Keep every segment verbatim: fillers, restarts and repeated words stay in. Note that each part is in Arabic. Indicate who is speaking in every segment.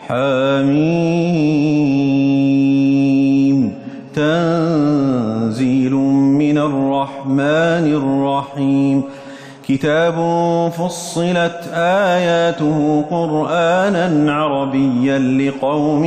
Speaker 1: حميم تنزيل من الرحمن الرحيم كتاب فصلت آياته قرآنا عربيا لقوم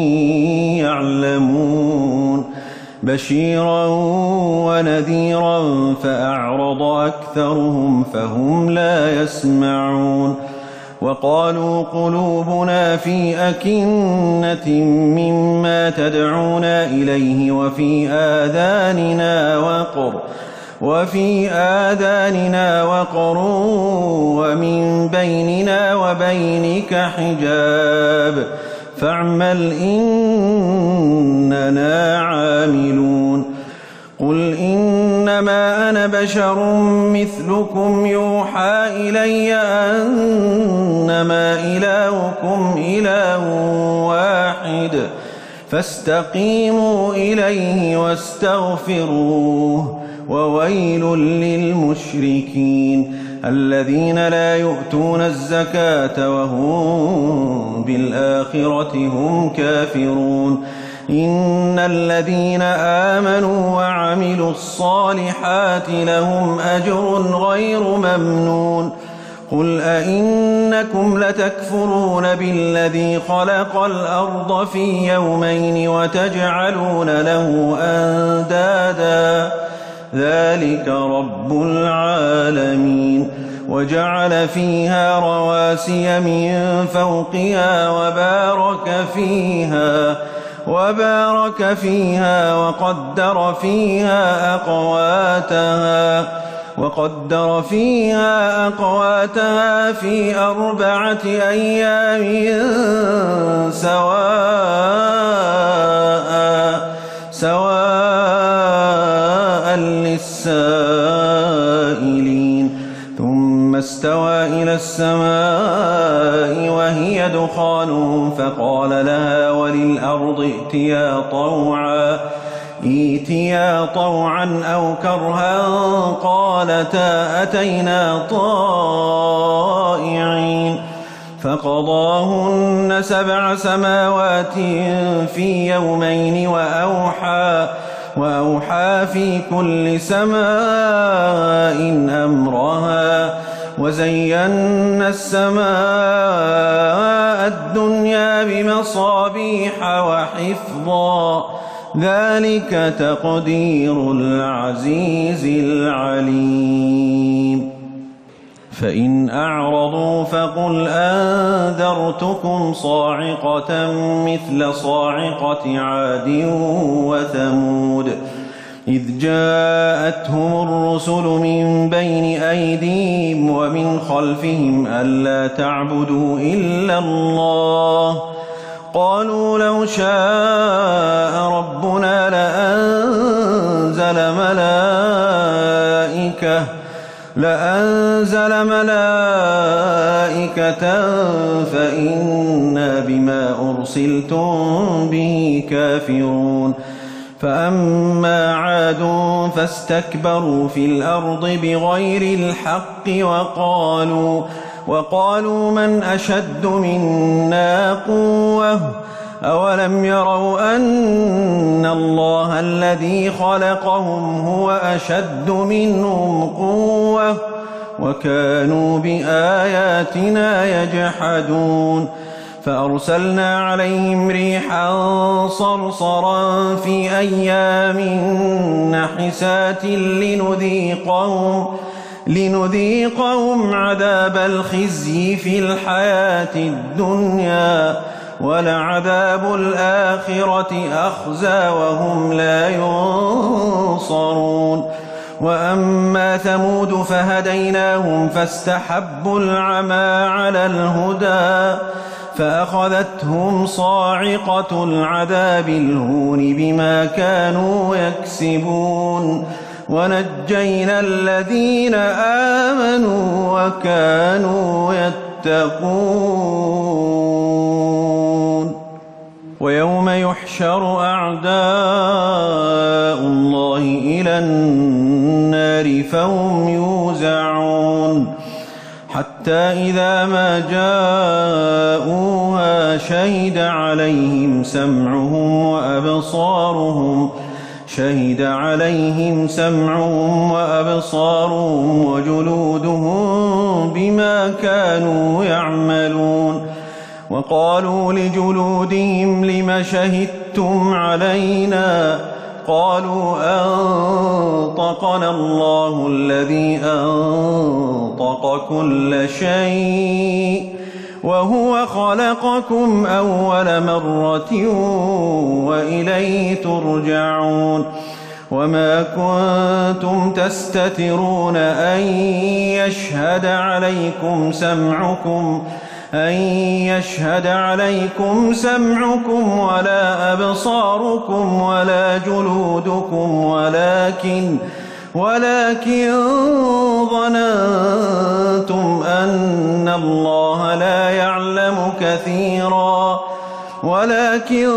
Speaker 1: يعلمون بشيرا ونذيرا فأعرض أكثرهم فهم لا يسمعون وقالوا قلوبنا في أكنة مما تدعونا إليه وفي آذاننا وقر وفي آذاننا وقر ومن بيننا وبينك حجاب فاعمل إننا عاملون قل إنما أنا بشر مثلكم يوحى إلي أنما إلهكم إله واحد فاستقيموا إليه واستغفروه وويل للمشركين الذين لا يؤتون الزكاة وهم بالآخرة هم كافرون إن الذين آمنوا وعملوا الصالحات لهم أجر غير ممنون قل أئنكم لتكفرون بالذي خلق الأرض في يومين وتجعلون له أندادا ذلك رب العالمين وجعل فيها رواسي من فوقها وبارك فيها وبارك فيها وقدر فيها أقواتها وقدر فيها أقواتها في أربعة أيام سواء سواء للسائلين ثم استوى إلى السماء وهي دخان فقال لها وللأرض ائتيا طوعا ائتيا طوعا أو كرها قالتا أتينا طائعين فقضاهن سبع سماوات في يومين وأوحى وأوحى في كل سماء أمرها وزينا السماء الدنيا بمصابيح وحفظا ذلك تقدير العزيز العليم فإن أعرضوا فقل أنذرتكم صاعقة مثل صاعقة عاد وثمود إذ جاءتهم الرسل من بين أيديهم ومن خلفهم ألا تعبدوا إلا الله قالوا لو شاء ربنا لأنزل ملائكة لأنزل ملائكة فإنا بما أرسلتم به كافرون فأما عاد فاستكبروا في الأرض بغير الحق وقالوا وقالوا من أشد منا قوة أولم يروا أن الله الذي خلقهم هو أشد منهم قوة وكانوا بآياتنا يجحدون فأرسلنا عليهم ريحا صرصرا في أيام نحسات لنذيقهم لنذيقهم عذاب الخزي في الحياة الدنيا ولعذاب الآخرة أخزى وهم لا ينصرون وأما ثمود فهديناهم فاستحبوا العمى على الهدى فأخذتهم صاعقة العذاب الهون بما كانوا يكسبون ونجينا الذين آمنوا وكانوا يتقون ويوم يحشر أعداء الله إلى النار فهم يوزعون حتى إذا ما جاءوها شهد عليهم سمعهم وأبصارهم شهد عليهم سمعهم وأبصارهم وجلودهم بما كانوا يعملون. وقالوا لجلودهم لم شهدتم علينا؟ قالوا أنطقنا الله الذي أنطق كل شيء وهو خلقكم أول مرة وإليه ترجعون. وما كنتم تستترون أن يشهد عليكم سمعكم أن يشهد عليكم سمعكم ولا أبصاركم ولا جلودكم ولكن ولكن ظننتم أن الله لا يعلم كثيرا ولكن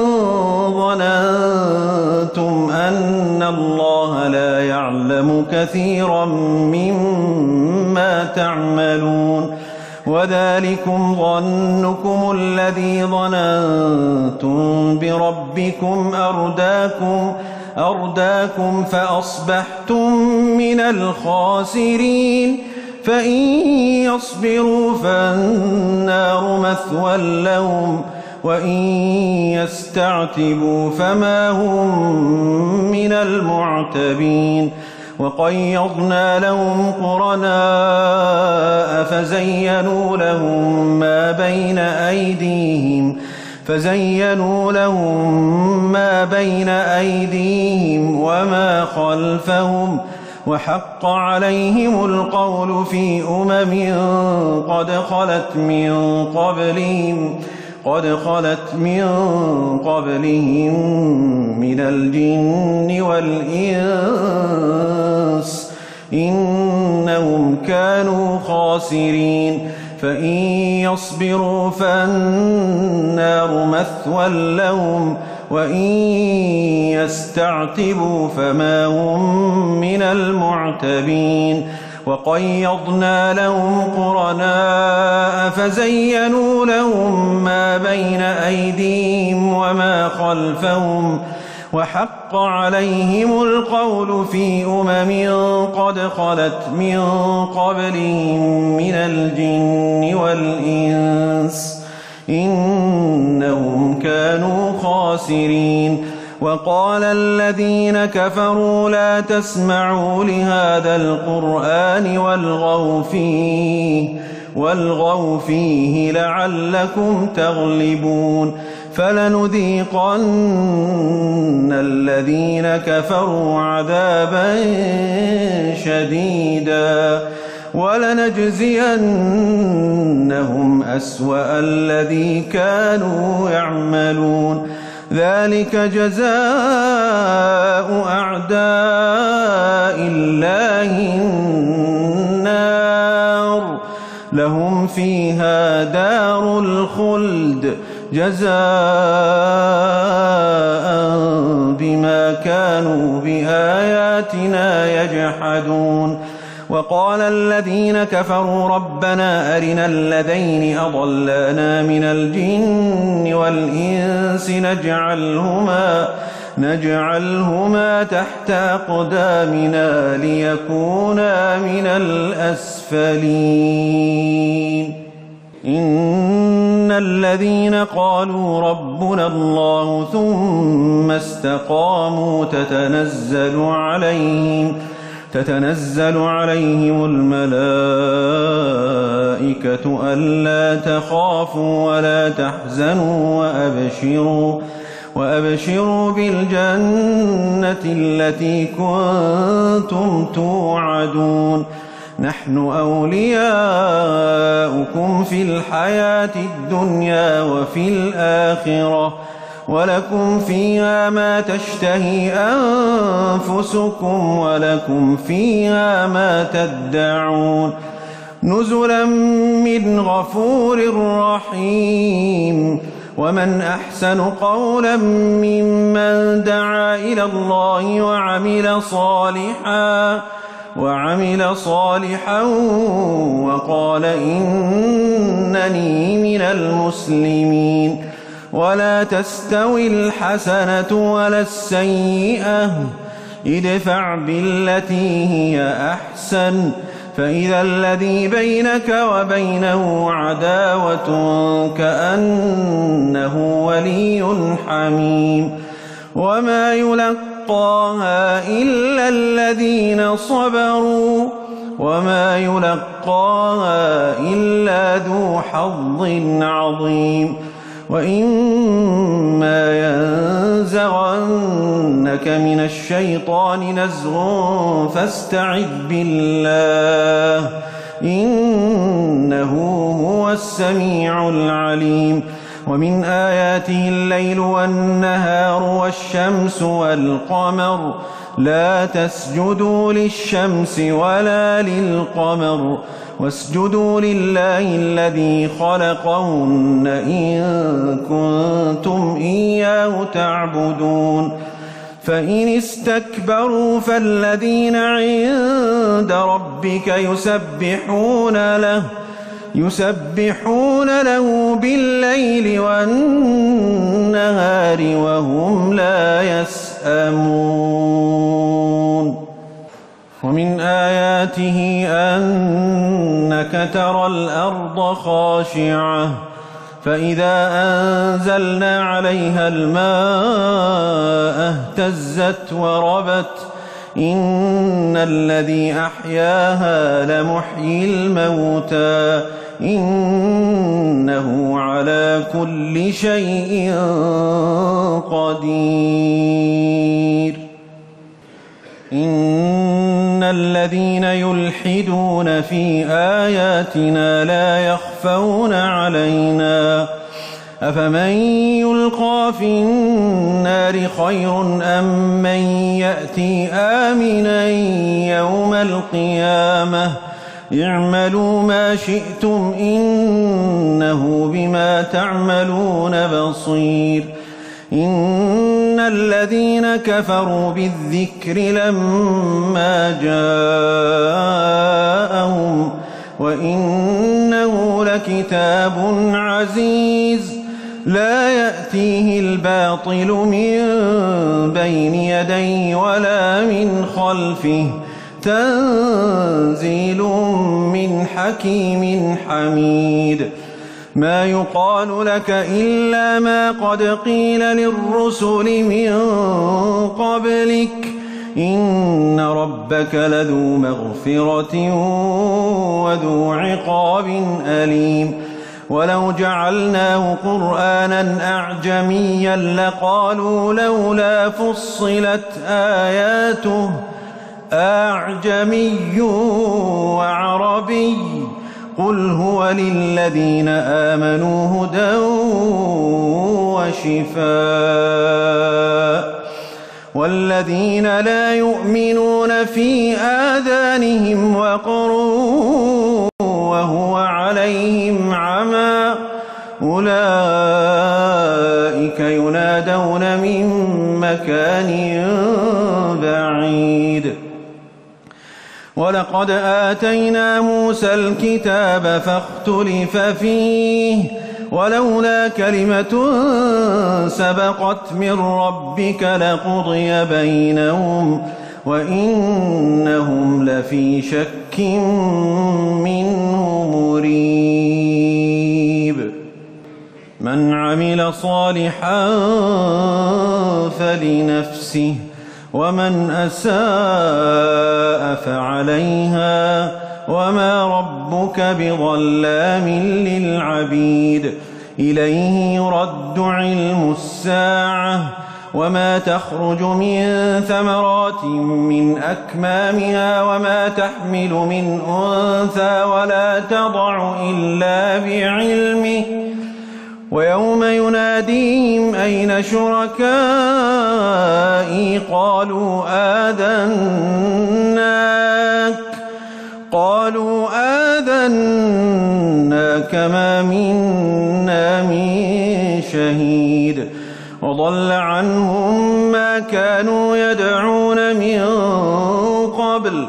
Speaker 1: ظننتم أن الله لا يعلم كثيرا مما تعملون. وذلكم ظنكم الذي ظننتم بربكم أرداكم أرداكم فأصبحتم من الخاسرين. فإن يصبروا فالنار مثوى لهم وإن يستعتبوا فما هم من المعتبين. وقيضنا لهم قرناء فزينوا لهم ما بين أيديهم فزينوا لهم ما بين أيديهم وما خلفهم وحق عليهم القول في أمم قد خلت من قبلهم قد خلت من قبلهم من الجن والإنس إنهم كانوا خاسرين. فإن يصبروا فالنار مثوى لهم وإن يستعتبوا فما هم من المعتبين. وقيضنا لهم قرناء فزينوا لهم ما بين أيديهم وما خلفهم وحق عليهم القول في أمم قد خلت من قبلهم من الجن والإنس إنهم كانوا خاسرين. وقال الذين كفروا لا تسمعوا لهذا القرآن والغوا فيه والغوا فيه لعلكم تغلبون. فلنذيقن الذين كفروا عذابا شديدا ولنجزينهم أسوأ الذي كانوا يعملون. ذلك جزاء أعداء الله النار لهم فيها دار الخلد جزاء بما كانوا بآياتنا يجحدون. وقال الذين كفروا ربنا أرنا الذين أضلانا من الجن والإنس نجعلهما نجعلهما تحت أقدامنا ليكونا من الأسفلين. إن الذين قالوا ربنا الله ثم استقاموا تتنزل عليهم تتنزل عليهم الملائكة ألا تخافوا ولا تحزنوا وأبشروا وأبشروا بالجنة التي كنتم توعدون. نحن أولياؤكم في الحياة الدنيا وفي الآخرة ولكم فيها ما تشتهي أنفسكم ولكم فيها ما تدعون نزلا من غفور رحيم. ومن أحسن قولا ممن دعا إلى الله وعمل صالحا وعمل صالحا وقال إنني من المسلمين. ولا تستوي الحسنة ولا السيئة ادفع بالتي هي أحسن فإذا الذي بينك وبينه عداوة كأنه ولي حميم وما يلقاها إلا الذين صبروا وما يلقاها إلا ذو حظ عظيم وإما ينزغنك من الشيطان نزغ فاستعذ بالله إنه هو السميع العليم ومن آياته الليل والنهار والشمس والقمر لا تسجدوا للشمس ولا للقمر واسجدوا لله الذي خلقهن إن كنتم إياه تعبدون فإن استكبروا فالذين عند ربك يسبحون له يسبحون له بالليل والنهار وهم لا يسأمون ومن آياته أنك ترى الأرض خاشعة فإذا أنزلنا عليها الماء اهتزت وربت إن الذي أحياها لمحيي الموتى إنه على كل شيء قدير إن الذين يلحدون في آياتنا لا يخفون علينا أفمن يلقى في النار خير أم من يأتي آمنا يوم القيامة اعملوا ما شئتم إنه بما تعملون بصير إن الذين كفروا بالذكر لما جاءهم وإنه لكتاب عزيز لا يأتيه الباطل من بين يديه ولا من خلفه تنزيل من حكيم حميد ما يقال لك إلا ما قد قيل للرسل من قبلك إن ربك لذو مغفرة وذو عقاب أليم ولو جعلناه قرآنا أعجميا لقالوا لولا فصلت آياته أعجمي وعربي قل هو للذين آمنوا هدى وشفاء والذين لا يؤمنون في آذانهم وقر وهو عليهم عمى أولئك ينادون من مكان بعيد ولقد آتينا موسى الكتاب فاختلف فيه ولولا كلمة سبقت من ربك لقضي بينهم وإنهم لفي شك منه مريب من عمل صالحا فلنفسه ومن أساء فعليها وما ربك بظلام للعبيد إليه يرد علم الساعة وما تخرج من ثمرات من أكمامها وما تحمل من أنثى ولا تضع إلا بعلمه ويوم يناديهم أين شركائي قالوا آذناك قالوا آذناك ما منا من شهيد وضل عنهم ما كانوا يدعون من قبل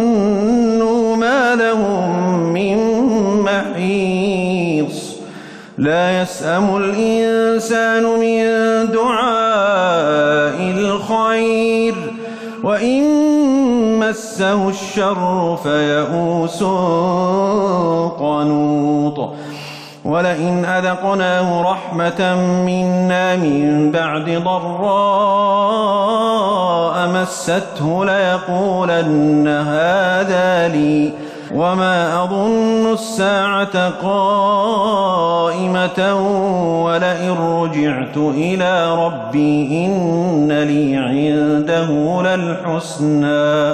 Speaker 1: وظنوا ما لهم من محيص لا يسأم الإنسان من دعاء الخير وإن مسه الشر فيئوس قنوط ولئن أذقناه رحمة منا من بعد ضراء مسته ليقولن هذا لي وما أظن الساعة قائمة ولئن رجعت إلى ربي إن لي عنده للحسنى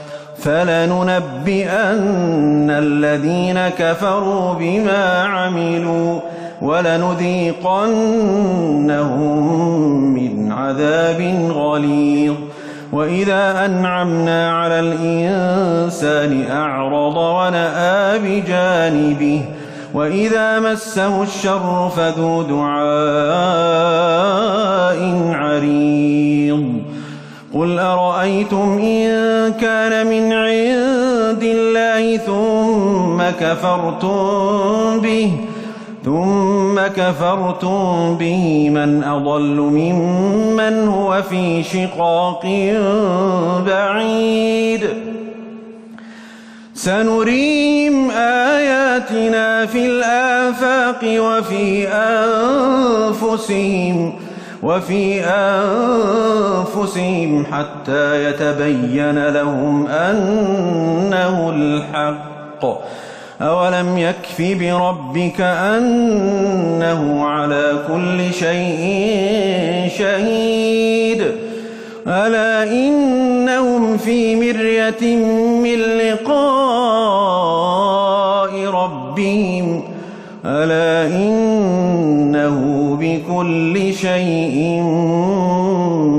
Speaker 1: فلننبئن الذين كفروا بما عملوا ولنذيقنهم من عذاب غليظ وإذا أنعمنا على الإنسان أعرض ونأى بجانبه وإذا مسه الشر فذو دعاء عريض قل أرأيتم إن كان من عند الله ثم كفرتم به ثم كفرتم به من أضل ممن هو في شقاق بعيد سنريهم آياتنا في الآفاق وفي أنفسهم وفي أنفسهم حتى يتبين لهم أنه الحق أولم يكف بربك أنه على كل شيء شهيد ألا إنهم في مرية من لقاء ربهم ألا إنه بكل شيء